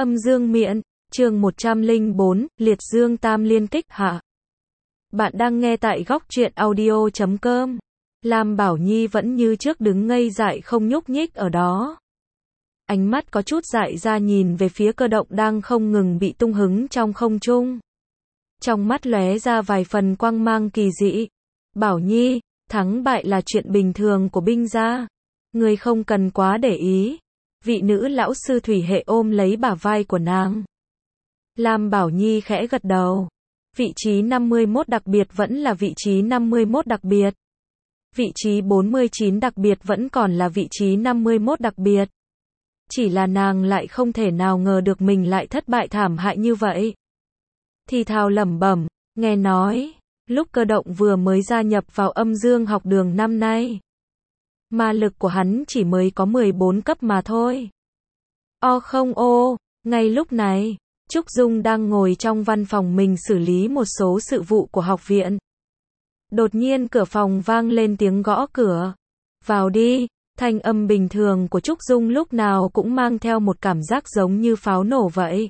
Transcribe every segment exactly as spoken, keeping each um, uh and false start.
Âm dương miện, chương một trăm lẻ bốn, liệt dương tam liên kích hạ. Bạn đang nghe tại góc truyện audio chấm com. Lam Bảo Nhi vẫn như trước đứng ngây dại không nhúc nhích ở đó. Ánh mắt có chút dại ra nhìn về phía cơ động đang không ngừng bị tung hứng trong không trung. Trong mắt lóe ra vài phần quang mang kỳ dị. Bảo Nhi, thắng bại là chuyện bình thường của binh gia. Ngươi không cần quá để ý. Vị nữ lão sư Thủy Hệ ôm lấy bả vai của nàng. Lam Bảo Nhi khẽ gật đầu. Vị trí năm mươi mốt đặc biệt vẫn là vị trí năm mươi mốt đặc biệt. Vị trí bốn mươi chín đặc biệt vẫn còn là vị trí năm mươi mốt đặc biệt. Chỉ là nàng lại không thể nào ngờ được mình lại thất bại thảm hại như vậy. Thì thào lẩm bẩm, nghe nói, lúc cơ động vừa mới gia nhập vào âm dương học đường năm nay. Ma lực của hắn chỉ mới có mười bốn cấp mà thôi. O không ô, ngay lúc này, Trúc Dung đang ngồi trong văn phòng mình xử lý một số sự vụ của học viện. Đột nhiên cửa phòng vang lên tiếng gõ cửa. Vào đi, thanh âm bình thường của Trúc Dung lúc nào cũng mang theo một cảm giác giống như pháo nổ vậy.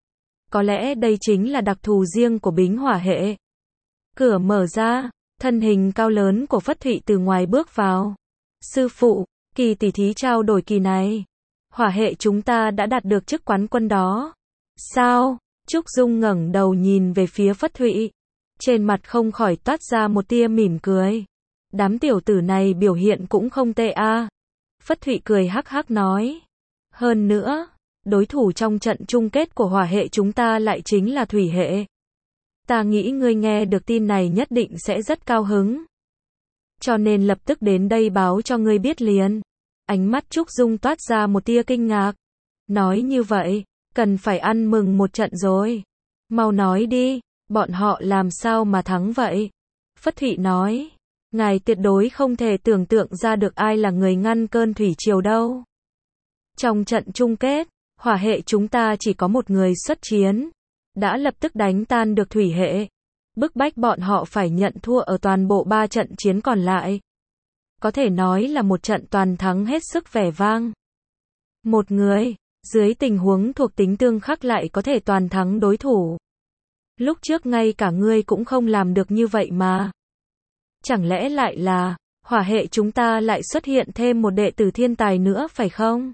Có lẽ đây chính là đặc thù riêng của bính hỏa hệ. Cửa mở ra, thân hình cao lớn của Phất Thụy từ ngoài bước vào. Sư phụ, kỳ tỷ thí trao đổi kỳ này, hỏa hệ chúng ta đã đạt được chức quán quân đó. Sao? Trúc Dung ngẩng đầu nhìn về phía Phất Thụy. Trên mặt không khỏi toát ra một tia mỉm cười. Đám tiểu tử này biểu hiện cũng không tệ a. À. Phất Thụy cười hắc hắc nói. Hơn nữa, đối thủ trong trận chung kết của hỏa hệ chúng ta lại chính là thủy hệ. Ta nghĩ ngươi nghe được tin này nhất định sẽ rất cao hứng. Cho nên lập tức đến đây báo cho ngươi biết liền. Ánh mắt Trúc Dung toát ra một tia kinh ngạc. Nói như vậy, cần phải ăn mừng một trận rồi. Mau nói đi, bọn họ làm sao mà thắng vậy? Phất Thụy nói, ngài tuyệt đối không thể tưởng tượng ra được ai là người ngăn cơn thủy triều đâu. Trong trận chung kết, hỏa hệ chúng ta chỉ có một người xuất chiến. Đã lập tức đánh tan được thủy hệ. Bức bách bọn họ phải nhận thua ở toàn bộ ba trận chiến còn lại. Có thể nói là một trận toàn thắng hết sức vẻ vang. Một người, dưới tình huống thuộc tính tương khắc lại có thể toàn thắng đối thủ. Lúc trước ngay cả ngươi cũng không làm được như vậy mà. Chẳng lẽ lại là, hỏa hệ chúng ta lại xuất hiện thêm một đệ tử thiên tài nữa phải không?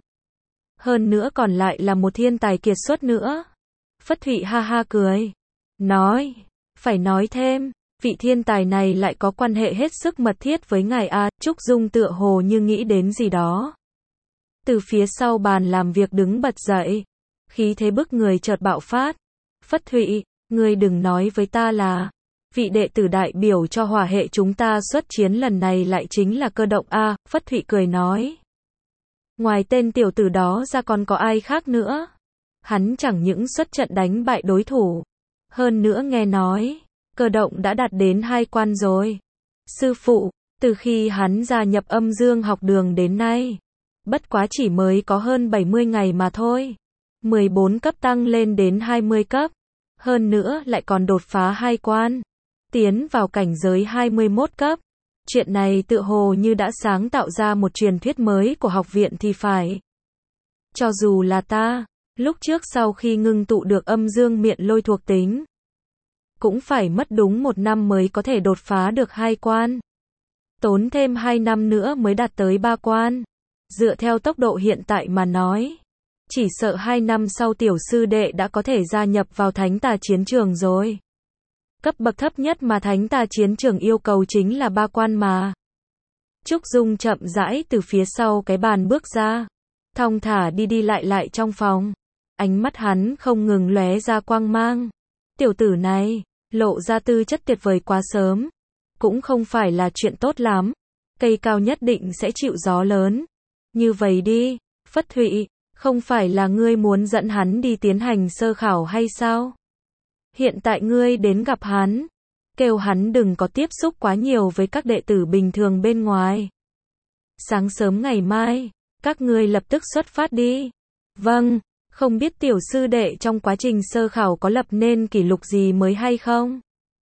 Hơn nữa còn lại là một thiên tài kiệt xuất nữa. Phất Thụy ha ha cười. Nói, phải nói thêm, vị thiên tài này lại có quan hệ hết sức mật thiết với ngài a. Trúc Dung tựa hồ như nghĩ đến gì đó. Từ phía sau bàn làm việc đứng bật dậy. Khí thế bức người chợt bạo phát. Phất Thụy, ngươi đừng nói với ta là, vị đệ tử đại biểu cho hỏa hệ chúng ta xuất chiến lần này lại chính là cơ động a. Phất Thụy cười nói. Ngoài tên tiểu tử đó ra còn có ai khác nữa. Hắn chẳng những xuất trận đánh bại đối thủ. Hơn nữa nghe nói, cơ động đã đạt đến hai quan rồi. Sư phụ, từ khi hắn gia nhập âm dương học đường đến nay, bất quá chỉ mới có hơn bảy mươi ngày mà thôi. mười bốn cấp tăng lên đến hai mươi cấp. Hơn nữa lại còn đột phá hai quan. Tiến vào cảnh giới hai mươi mốt cấp. Chuyện này tựa hồ như đã sáng tạo ra một truyền thuyết mới của học viện thì phải. Cho dù là ta, lúc trước sau khi ngưng tụ được âm dương miện lôi thuộc tính, cũng phải mất đúng một năm mới có thể đột phá được hai quan. Tốn thêm hai năm nữa mới đạt tới ba quan. Dựa theo tốc độ hiện tại mà nói, chỉ sợ hai năm sau tiểu sư đệ đã có thể gia nhập vào thánh tà chiến trường rồi. Cấp bậc thấp nhất mà thánh tà chiến trường yêu cầu chính là ba quan mà. Trúc Dung chậm rãi từ phía sau cái bàn bước ra. Thong thả đi đi lại lại trong phòng. Ánh mắt hắn không ngừng lóe ra quang mang. Tiểu tử này, lộ ra tư chất tuyệt vời quá sớm. Cũng không phải là chuyện tốt lắm. Cây cao nhất định sẽ chịu gió lớn. Như vậy đi, Phất Thụy, không phải là ngươi muốn dẫn hắn đi tiến hành sơ khảo hay sao? Hiện tại ngươi đến gặp hắn. Kêu hắn đừng có tiếp xúc quá nhiều với các đệ tử bình thường bên ngoài. Sáng sớm ngày mai, các ngươi lập tức xuất phát đi. Vâng, không biết tiểu sư đệ trong quá trình sơ khảo có lập nên kỷ lục gì mới hay không?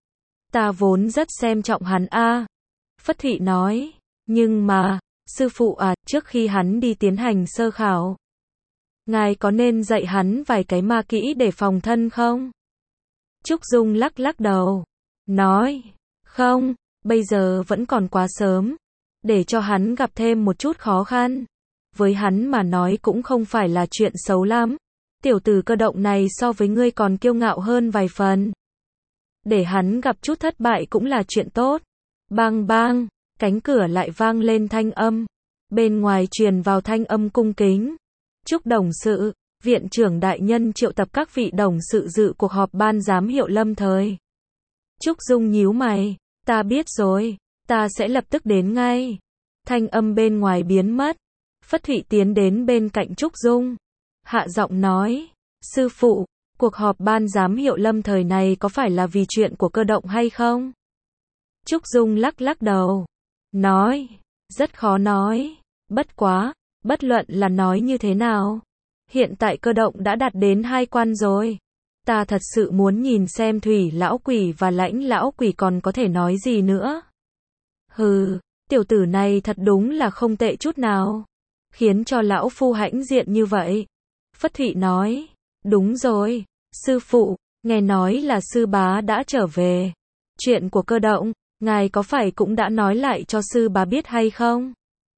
Ta vốn rất xem trọng hắn a. Phất Thụy nói, nhưng mà, sư phụ à, trước khi hắn đi tiến hành sơ khảo, ngài có nên dạy hắn vài cái ma kỹ để phòng thân không? Trúc Dung lắc lắc đầu, nói, không, bây giờ vẫn còn quá sớm, để cho hắn gặp thêm một chút khó khăn. Với hắn mà nói cũng không phải là chuyện xấu lắm. Tiểu tử cơ động này so với ngươi còn kiêu ngạo hơn vài phần. Để hắn gặp chút thất bại cũng là chuyện tốt. Bang bang, cánh cửa lại vang lên thanh âm. Bên ngoài truyền vào thanh âm cung kính. Trúc đồng sự, viện trưởng đại nhân triệu tập các vị đồng sự dự cuộc họp ban giám hiệu lâm thời. Trúc Dung nhíu mày, ta biết rồi, ta sẽ lập tức đến ngay. Thanh âm bên ngoài biến mất. Phất Thụy tiến đến bên cạnh Trúc Dung. Hạ giọng nói, sư phụ, cuộc họp ban giám hiệu lâm thời này có phải là vì chuyện của cơ động hay không? Trúc Dung lắc lắc đầu, nói, rất khó nói, bất quá, bất luận là nói như thế nào. Hiện tại cơ động đã đạt đến hai quan rồi. Ta thật sự muốn nhìn xem Thủy lão quỷ và Lãnh lão quỷ còn có thể nói gì nữa. Hừ, tiểu tử này thật đúng là không tệ chút nào. Khiến cho lão phu hãnh diện như vậy. Phất Thụy nói, đúng rồi, sư phụ, nghe nói là sư bá đã trở về. Chuyện của cơ động, ngài có phải cũng đã nói lại cho sư bá biết hay không?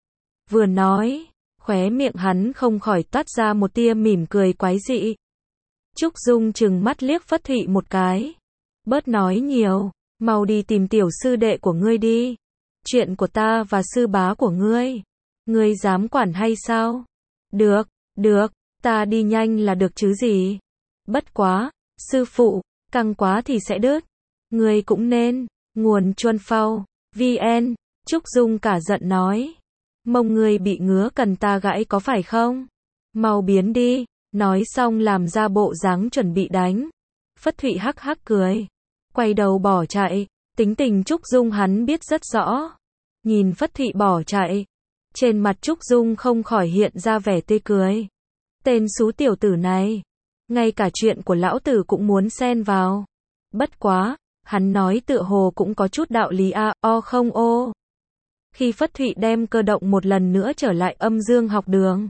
Vừa nói, khóe miệng hắn không khỏi toát ra một tia mỉm cười quái dị. Trúc Dung trừng mắt liếc Phất Thụy một cái. Bớt nói nhiều, mau đi tìm tiểu sư đệ của ngươi đi. Chuyện của ta và sư bá của ngươi, ngươi dám quản hay sao? Được, được, ta đi nhanh là được chứ gì. Bất quá, sư phụ, căng quá thì sẽ đứt. Ngươi cũng nên, nguồn chuân phao, vn, Trúc Dung cả giận nói. Mông ngươi bị ngứa cần ta gãy có phải không? Mau biến đi, nói xong làm ra bộ dáng chuẩn bị đánh. Phất Thụy hắc hắc cười, quay đầu bỏ chạy, tính tình Trúc Dung hắn biết rất rõ. Nhìn Phất Thụy bỏ chạy, trên mặt Trúc Dung không khỏi hiện ra vẻ tươi cười. Tên xú tiểu tử này, ngay cả chuyện của lão tử cũng muốn xen vào. Bất quá, hắn nói tựa hồ cũng có chút đạo lý a, o không ô. Khi Phất Thụy đem cơ động một lần nữa trở lại âm dương học đường,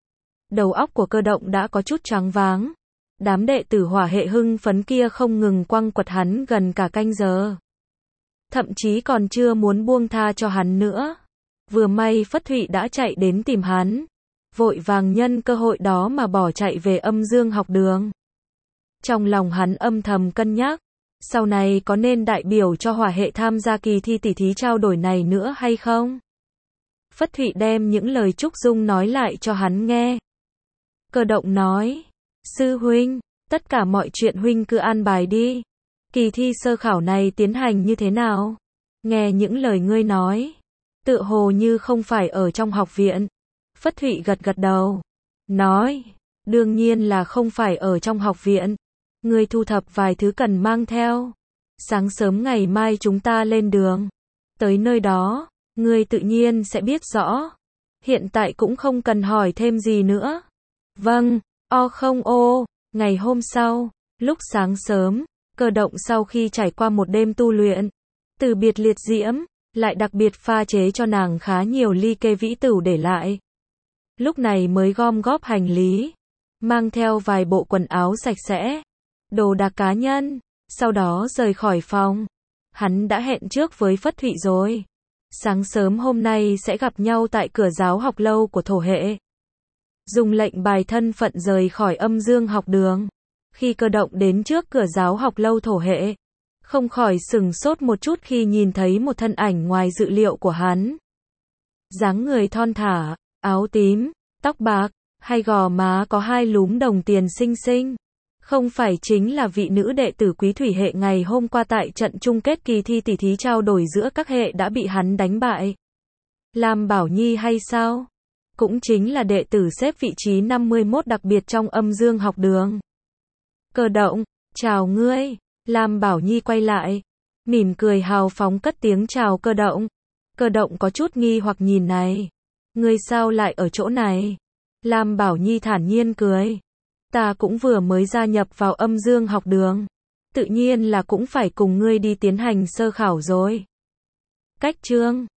đầu óc của cơ động đã có chút choáng váng. Đám đệ tử hỏa hệ hưng phấn kia không ngừng quăng quật hắn gần cả canh giờ. Thậm chí còn chưa muốn buông tha cho hắn nữa. Vừa may Phất Thụy đã chạy đến tìm hắn, vội vàng nhân cơ hội đó mà bỏ chạy về âm dương học đường. Trong lòng hắn âm thầm cân nhắc, sau này có nên đại biểu cho hỏa hệ tham gia kỳ thi tỷ thí trao đổi này nữa hay không? Phất Thụy đem những lời Trúc Dung nói lại cho hắn nghe. Cơ động nói, sư huynh, tất cả mọi chuyện huynh cứ an bài đi. Kỳ thi sơ khảo này tiến hành như thế nào? Nghe những lời ngươi nói, tựa hồ như không phải ở trong học viện. Phất Thụy gật gật đầu, nói, đương nhiên là không phải ở trong học viện. Ngươi thu thập vài thứ cần mang theo. Sáng sớm ngày mai chúng ta lên đường. Tới nơi đó, ngươi tự nhiên sẽ biết rõ. Hiện tại cũng không cần hỏi thêm gì nữa. Vâng, o không ô. Ngày hôm sau, lúc sáng sớm, cơ động sau khi trải qua một đêm tu luyện, từ biệt liệt diễm, lại đặc biệt pha chế cho nàng khá nhiều ly kê vĩ tửu để lại. Lúc này mới gom góp hành lý, mang theo vài bộ quần áo sạch sẽ, đồ đạc cá nhân, sau đó rời khỏi phòng. Hắn đã hẹn trước với Phất Thụy rồi. Sáng sớm hôm nay sẽ gặp nhau tại cửa giáo học lâu của thổ hệ. Dùng lệnh bài thân phận rời khỏi âm dương học đường. Khi cơ động đến trước cửa giáo học lâu thổ hệ, không khỏi sừng sốt một chút khi nhìn thấy một thân ảnh ngoài dự liệu của hắn. Dáng người thon thả, áo tím, tóc bạc, hai gò má có hai lúm đồng tiền xinh xinh. Không phải chính là vị nữ đệ tử quý thủy hệ ngày hôm qua tại trận chung kết kỳ thi tỷ thí trao đổi giữa các hệ đã bị hắn đánh bại. Lam Bảo Nhi hay sao? Cũng chính là đệ tử xếp vị trí năm mươi mốt đặc biệt trong âm dương học đường. Cơ động, chào ngươi. Lam Bảo Nhi quay lại, mỉm cười hào phóng cất tiếng chào cơ động. Cơ động có chút nghi hoặc nhìn này. Ngươi sao lại ở chỗ này? Lam Bảo Nhi thản nhiên cười. Ta cũng vừa mới gia nhập vào âm dương học đường. Tự nhiên là cũng phải cùng ngươi đi tiến hành sơ khảo rồi. Cách chương